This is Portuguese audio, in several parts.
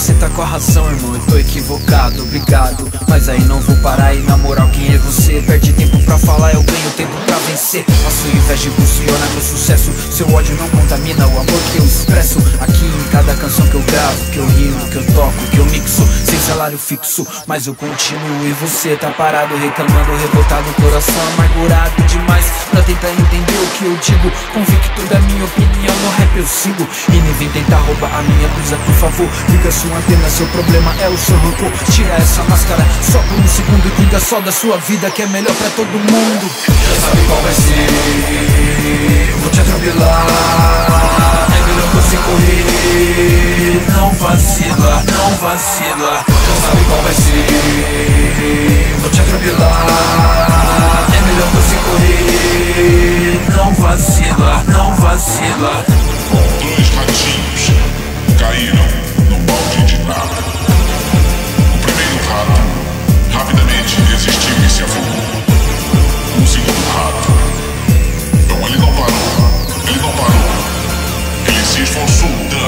você tá com a razão, irmão, eu tô equivocado, obrigado. Mas aí não vou parar e na moral quem é você? Perde tempo pra falar, eu ganho tempo pra vencer. A sua inveja impulsiona meu sucesso, seu ódio não contamina o amor que eu expresso. Aqui em cada canção que eu gravo, que eu rimo, que eu toco, que eu mixo, sem salário fixo, mas eu continuo. E você tá parado, reclamando, revoltado, coração amargurado demais pra tentar entender o que eu digo. Convicto da minha opinião, no rap eu sigo. E nem vem tentar roubar a minha brisa, por favor. Liga sua antena, seu problema é o seu rancor. Tira essa máscara só por um segundo e cuida só da sua vida, que é melhor pra todo mundo. Já sabe qual vai ser, vou te atropelar. É melhor você correr, não vacila, não vacila. Já sabe qual vai ser, vou te atropelar. É melhor você correr, não vacila, não vacila. Dois ratinhos caíram no balde de nada. O primeiro rato rapidamente resistiu e se afogou. O segundo rato, não, ele não parou. Ele se esforçou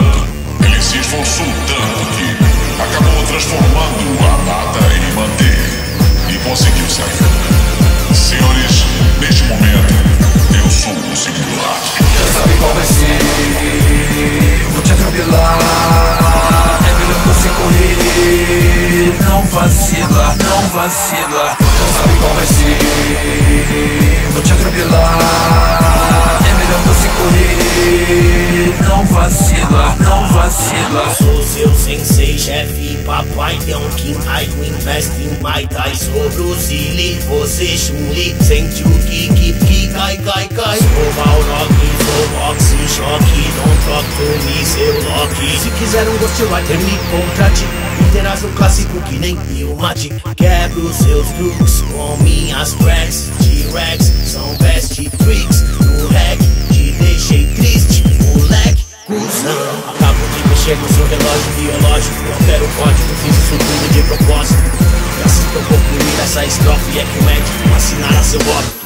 tanto que acabou transformando a nada em manteiga e conseguiu sair. Senhores, neste momento, eu sou o segundo rato. Já sabe qual vai ser, vou te atropelar. É melhor você correr, não vacila, não vacila. Já sabe qual vai ser, vou te atropelar. É melhor você correr, não vacila, não vacila. Sou seu sensei, chefe, papai Tonkin. I do invest in my guys. Sou Bruce Lee, você Chun-Li. Sente o que cai. Sou Balrog, sou boxe, choque. Don't talk to me, seu Loki. Se quiser um ghostwriter, me contrate. Interage um clássico que nem Bill Magic. Quebro seus truques com minhas tracks. T-Rex são best tricks. No hack, te deixei triste, moleque, cuzão. Acabo de mexer no seu relógio biológico. Não quero código, fiz isso tudo de propósito. E assim que eu concluir essa estrofe é que o médico assinará seu óbito.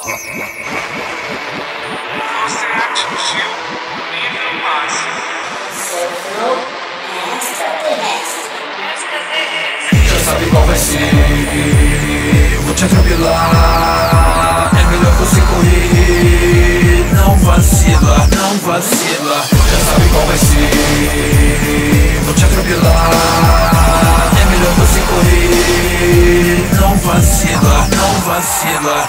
Você atingiu o nível máximo. Seu flow é extraterrestre. Já sabe qual vai ser, vou te atropelar. É melhor você correr, não vacila, não vacila. Já sabe qual vai ser, vou te atropelar. É melhor você correr, não vacila, não vacila.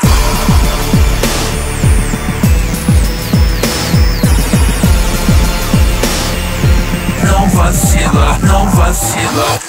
Não vacila, não vacila.